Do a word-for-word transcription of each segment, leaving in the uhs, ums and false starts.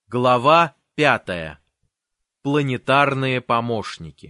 Глава пятая. Планетарные помощники.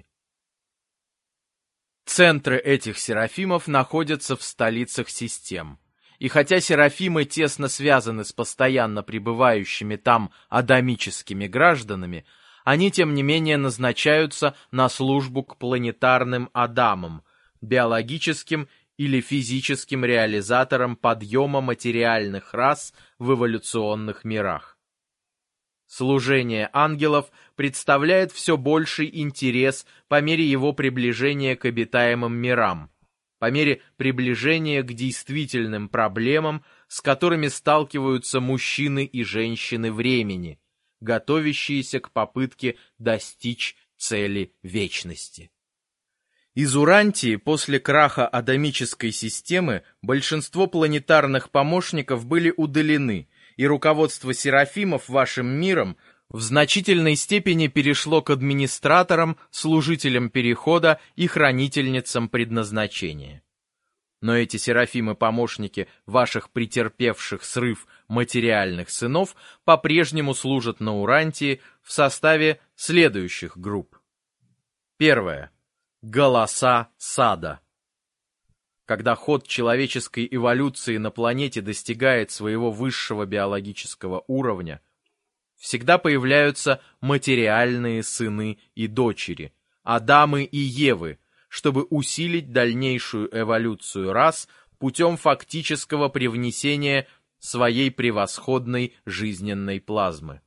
Центры этих серафимов находятся в столицах систем. И хотя серафимы тесно связаны с постоянно пребывающими там адамическими гражданами, они тем не менее назначаются на службу к планетарным адамам, биологическим или физическим реализаторам подъема материальных рас в эволюционных мирах. Служение ангелов представляет все больший интерес по мере его приближения к обитаемым мирам, по мере приближения к действительным проблемам, с которыми сталкиваются мужчины и женщины времени, готовящиеся к попытке достичь цели вечности. Из Урантии после краха адамической системы большинство планетарных помощников были удалены, и руководство серафимов вашим миром в значительной степени перешло к администраторам, служителям перехода и хранительницам предназначения. Но эти серафимы-помощники ваших претерпевших срыв материальных сынов по-прежнему служат на Урантии в составе следующих групп. Первое. Голоса сада. Когда ход человеческой эволюции на планете достигает своего высшего биологического уровня, всегда появляются материальные сыны и дочери, Адамы и Евы, чтобы усилить дальнейшую эволюцию рас путем фактического привнесения своей превосходной жизненной плазмы.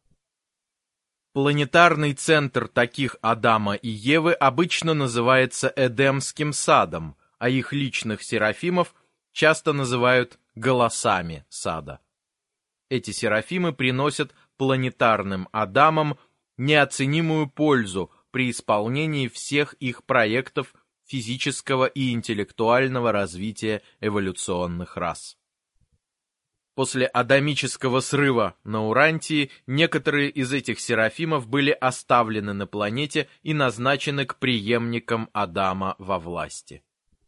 Планетарный центр таких Адама и Евы обычно называется Эдемским садом, а их личных серафимов часто называют голосами сада. Эти серафимы приносят планетарным Адамам неоценимую пользу при исполнении всех их проектов физического и интеллектуального развития эволюционных рас. После адамического срыва на Урантии некоторые из этих серафимов были оставлены на планете и назначены к преемникам Адама во власти.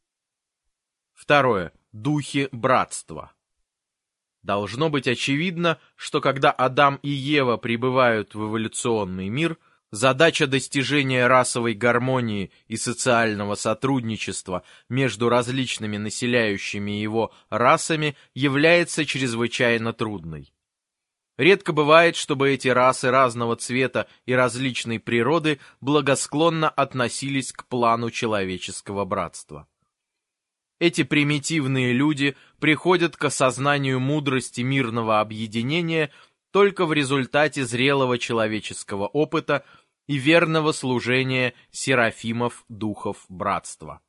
Второе. Духи братства. Должно быть очевидно, что когда Адам и Ева прибывают в эволюционный мир, задача достижения расовой гармонии и социального сотрудничества между различными населяющими его расами является чрезвычайно трудной. Редко бывает, чтобы эти расы разного цвета и различной природы благосклонно относились к плану человеческого братства. Эти примитивные люди приходят к осознанию мудрости мирного объединения только в результате зрелого человеческого опыта и верного служения серафимов духов братства.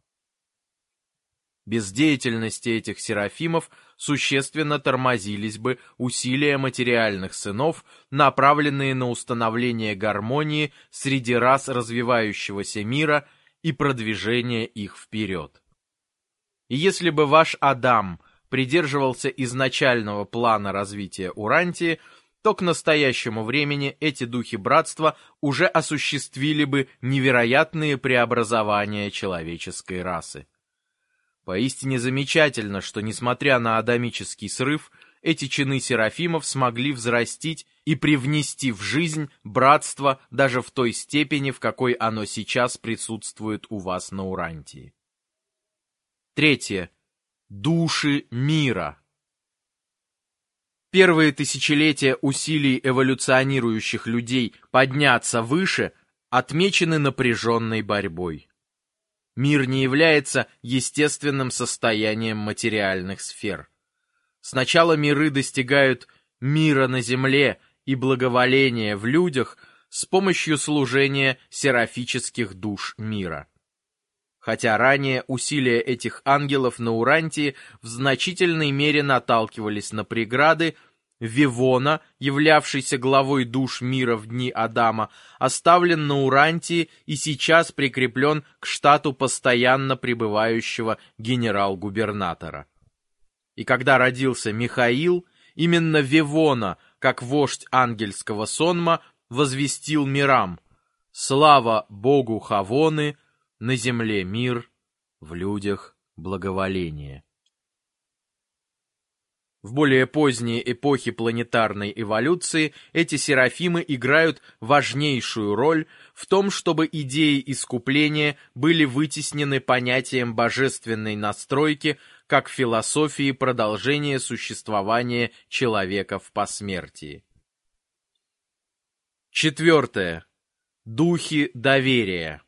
Без деятельности этих серафимов существенно тормозились бы усилия материальных сынов, направленные на установление гармонии среди рас развивающегося мира и продвижение их вперед. И если бы ваш Адам придерживался изначального плана развития Урантии, то к настоящему времени эти духи братства уже осуществили бы невероятные преобразования человеческой расы. Поистине замечательно, что, несмотря на адамический срыв, эти чины серафимов смогли взрастить и привнести в жизнь братство даже в той степени, в какой оно сейчас присутствует у вас на Урантии. Третье. Души мира. Первые тысячелетия усилий эволюционирующих людей подняться выше отмечены напряженной борьбой. Мир не является естественным состоянием материальных сфер. Сначала миры достигают мира на земле и благоволения в людях с помощью служения серафических душ мира. Хотя ранее усилия этих ангелов на Урантии в значительной мере наталкивались на преграды, Вивона, являвшийся главой душ мира в дни Адама, оставлен на Урантии и сейчас прикреплен к штату постоянно пребывающего генерал-губернатора. И когда родился Михаил, именно Вивона, как вождь ангельского сонма, возвестил мирам: «Слава Богу Хавоны, на земле мир, в людях благоволение». В более поздние эпохи планетарной эволюции эти серафимы играют важнейшую роль в том, чтобы идеи искупления были вытеснены понятием божественной настройки как философии продолжения существования человека в посмертии. Четвертое. Духи доверия.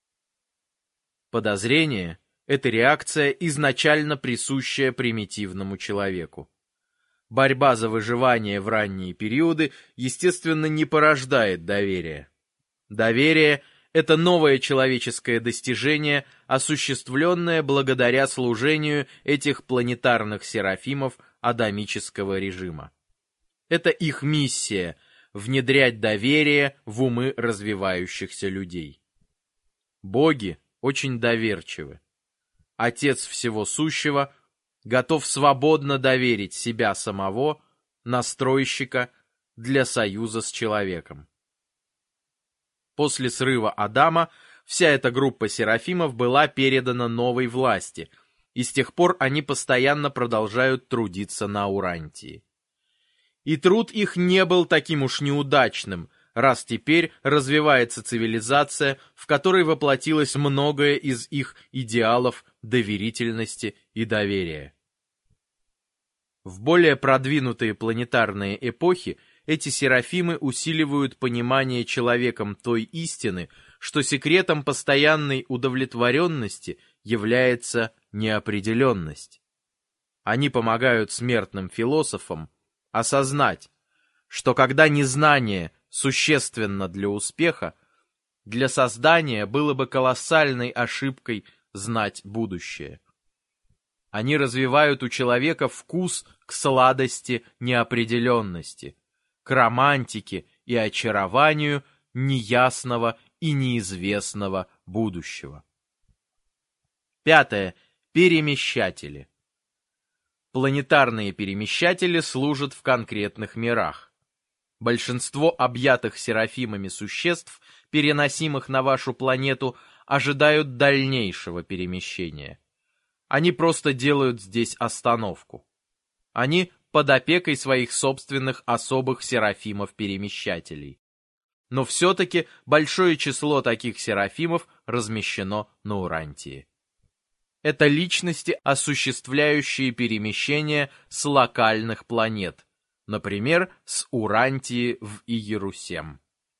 Подозрение – это реакция, изначально присущая примитивному человеку. Борьба за выживание в ранние периоды, естественно, не порождает доверия. Доверие – это новое человеческое достижение, осуществленное благодаря служению этих планетарных серафимов адамического режима. Это их миссия – внедрять доверие в умы развивающихся людей. Боги очень доверчивы. Отец всего сущего – готов свободно доверить себя самого, настройщика, для союза с человеком. После срыва Адама вся эта группа серафимов была передана новой власти, и с тех пор они постоянно продолжают трудиться на Урантии. И труд их не был таким уж неудачным, раз теперь развивается цивилизация, в которой воплотилось многое из их идеалов доверительности и доверия. В более продвинутые планетарные эпохи эти серафимы усиливают понимание человеком той истины, что секретом постоянной удовлетворенности является неопределенность. Они помогают смертным философам осознать, что когда незнание существенно для успеха, для создания было бы колоссальной ошибкой знать будущее. Они развивают у человека вкус к сладости неопределенности, к романтике и очарованию неясного и неизвестного будущего. Пятое. Перемещатели. Планетарные перемещатели служат в конкретных мирах. Большинство объятых серафимами существ, переносимых на вашу планету, ожидают дальнейшего перемещения. Они просто делают здесь остановку. Они под опекой своих собственных особых серафимов-перемещателей. Но все-таки большое число таких серафимов размещено на Урантии. Это личности, осуществляющие перемещение с локальных планет, например, с Урантии в Иерусем.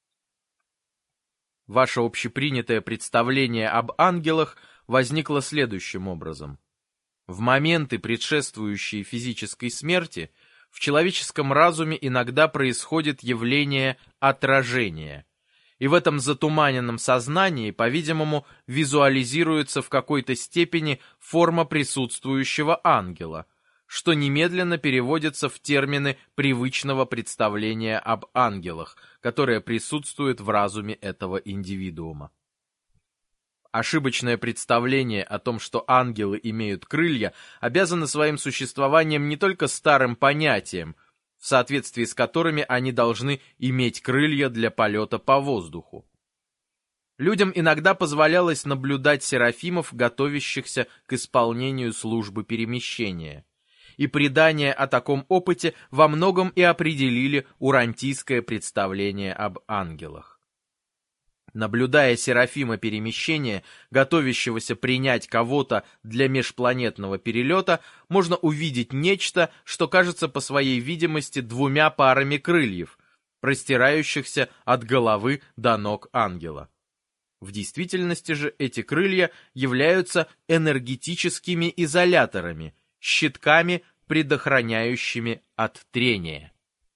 Ваше общепринятое представление об ангелах возникло следующим образом. В моменты, предшествующие физической смерти, в человеческом разуме иногда происходит явление отражения, и в этом затуманенном сознании, по-видимому, визуализируется в какой-то степени форма присутствующего ангела, что немедленно переводится в термины привычного представления об ангелах, которое присутствует в разуме этого индивидуума. Ошибочное представление о том, что ангелы имеют крылья, обязано своим существованием не только старым понятиям, в соответствии с которыми они должны иметь крылья для полета по воздуху. Людям иногда позволялось наблюдать серафимов, готовящихся к исполнению службы перемещения, и предания о таком опыте во многом и определили урантийское представление об ангелах. Наблюдая серафима перемещения, готовящегося принять кого-то для межпланетного перелета, можно увидеть нечто, что кажется по своей видимости двумя парами крыльев, простирающихся от головы до ног ангела. В действительности же эти крылья являются энергетическими изоляторами, щитками, предохраняющими от трения.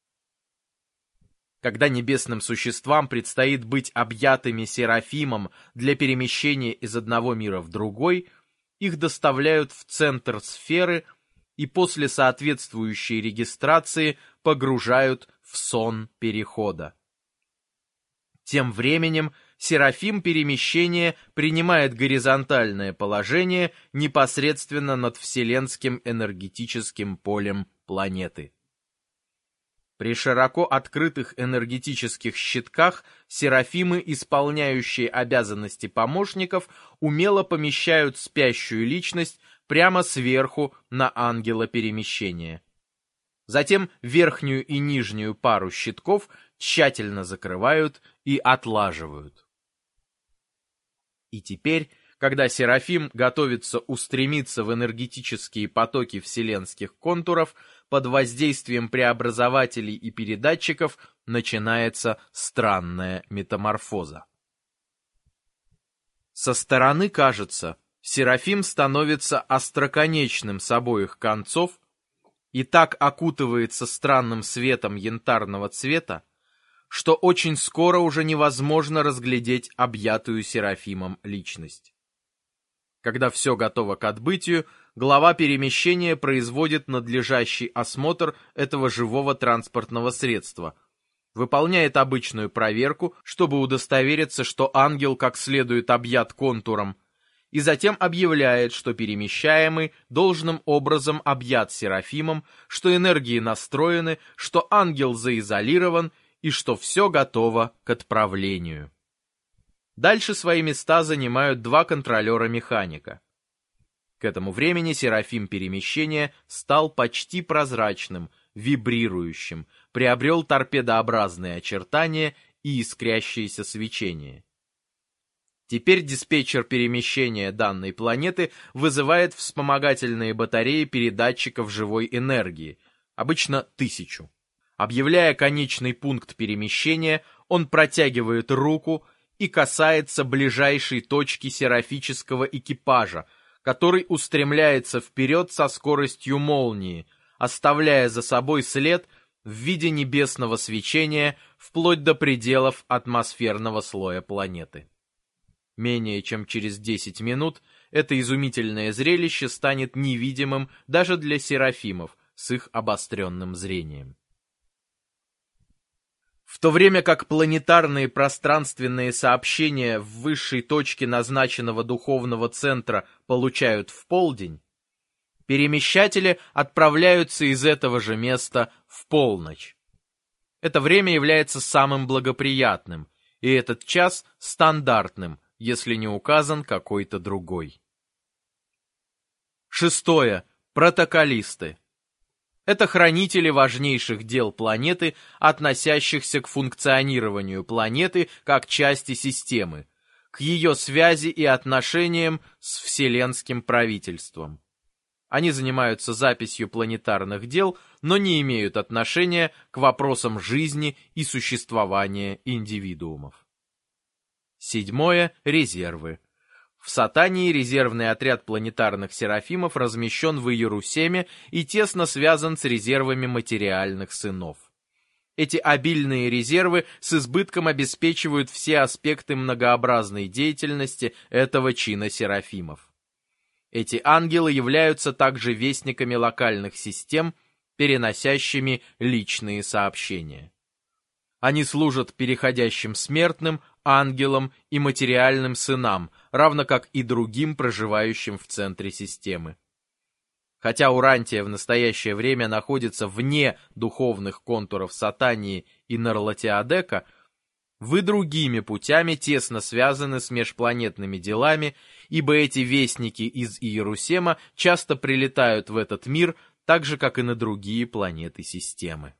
Когда небесным существам предстоит быть объятыми серафимом для перемещения из одного мира в другой, их доставляют в центр сферы и после соответствующей регистрации погружают в сон перехода. Тем временем серафим перемещения принимает горизонтальное положение непосредственно над вселенским энергетическим полем планеты. При широко открытых энергетических щитках серафимы, исполняющие обязанности помощников, умело помещают спящую личность прямо сверху на ангела перемещения. Затем верхнюю и нижнюю пару щитков тщательно закрывают и отлаживают. И теперь, когда Серафим готовится устремиться в энергетические потоки вселенских контуров, под воздействием преобразователей и передатчиков начинается странная метаморфоза. Со стороны кажется, Серафим становится остроконечным с обоих концов и так окутывается странным светом янтарного цвета, что очень скоро уже невозможно разглядеть объятую Серафимом личность. Когда все готово к отбытию, глава перемещения производит надлежащий осмотр этого живого транспортного средства, выполняет обычную проверку, чтобы удостовериться, что ангел как следует объят контуром, и затем объявляет, что перемещаемый должным образом объят Серафимом, что энергии настроены, что ангел заизолирован и что все готово к отправлению. Дальше свои места занимают два контролера-механика. К этому времени Серафим перемещения стал почти прозрачным, вибрирующим, приобрел торпедообразные очертания и искрящееся свечение. Теперь диспетчер перемещения данной планеты вызывает вспомогательные батареи передатчиков живой энергии, обычно тысячу. Объявляя конечный пункт перемещения, он протягивает руку и касается ближайшей точки серафического экипажа, который устремляется вперед со скоростью молнии, оставляя за собой след в виде небесного свечения вплоть до пределов атмосферного слоя планеты. Менее чем через десять минут это изумительное зрелище станет невидимым даже для серафимов с их обостренным зрением. В то время как планетарные пространственные сообщения в высшей точке назначенного духовного центра получают в полдень, перемещатели отправляются из этого же места в полночь. Это время является самым благоприятным, и этот час стандартным, если не указан какой-то другой. Шестое. Протоколисты. Это хранители важнейших дел планеты, относящихся к функционированию планеты как части системы, к ее связи и отношениям с вселенским правительством. Они занимаются записью планетарных дел, но не имеют отношения к вопросам жизни и существования индивидуумов. Седьмое. Резервы. В Сатании резервный отряд планетарных серафимов размещен в Иерусалиме и тесно связан с резервами материальных сынов. Эти обильные резервы с избытком обеспечивают все аспекты многообразной деятельности этого чина серафимов. Эти ангелы являются также вестниками локальных систем, переносящими личные сообщения. Они служат переходящим смертным, ангелам и материальным сынам, равно как и другим, проживающим в центре системы. Хотя Урантия в настоящее время находится вне духовных контуров Сатании и Нарлатиадека, вы другими путями тесно связаны с межпланетными делами, ибо эти вестники из Иерусалима часто прилетают в этот мир, так же, как и на другие планеты системы.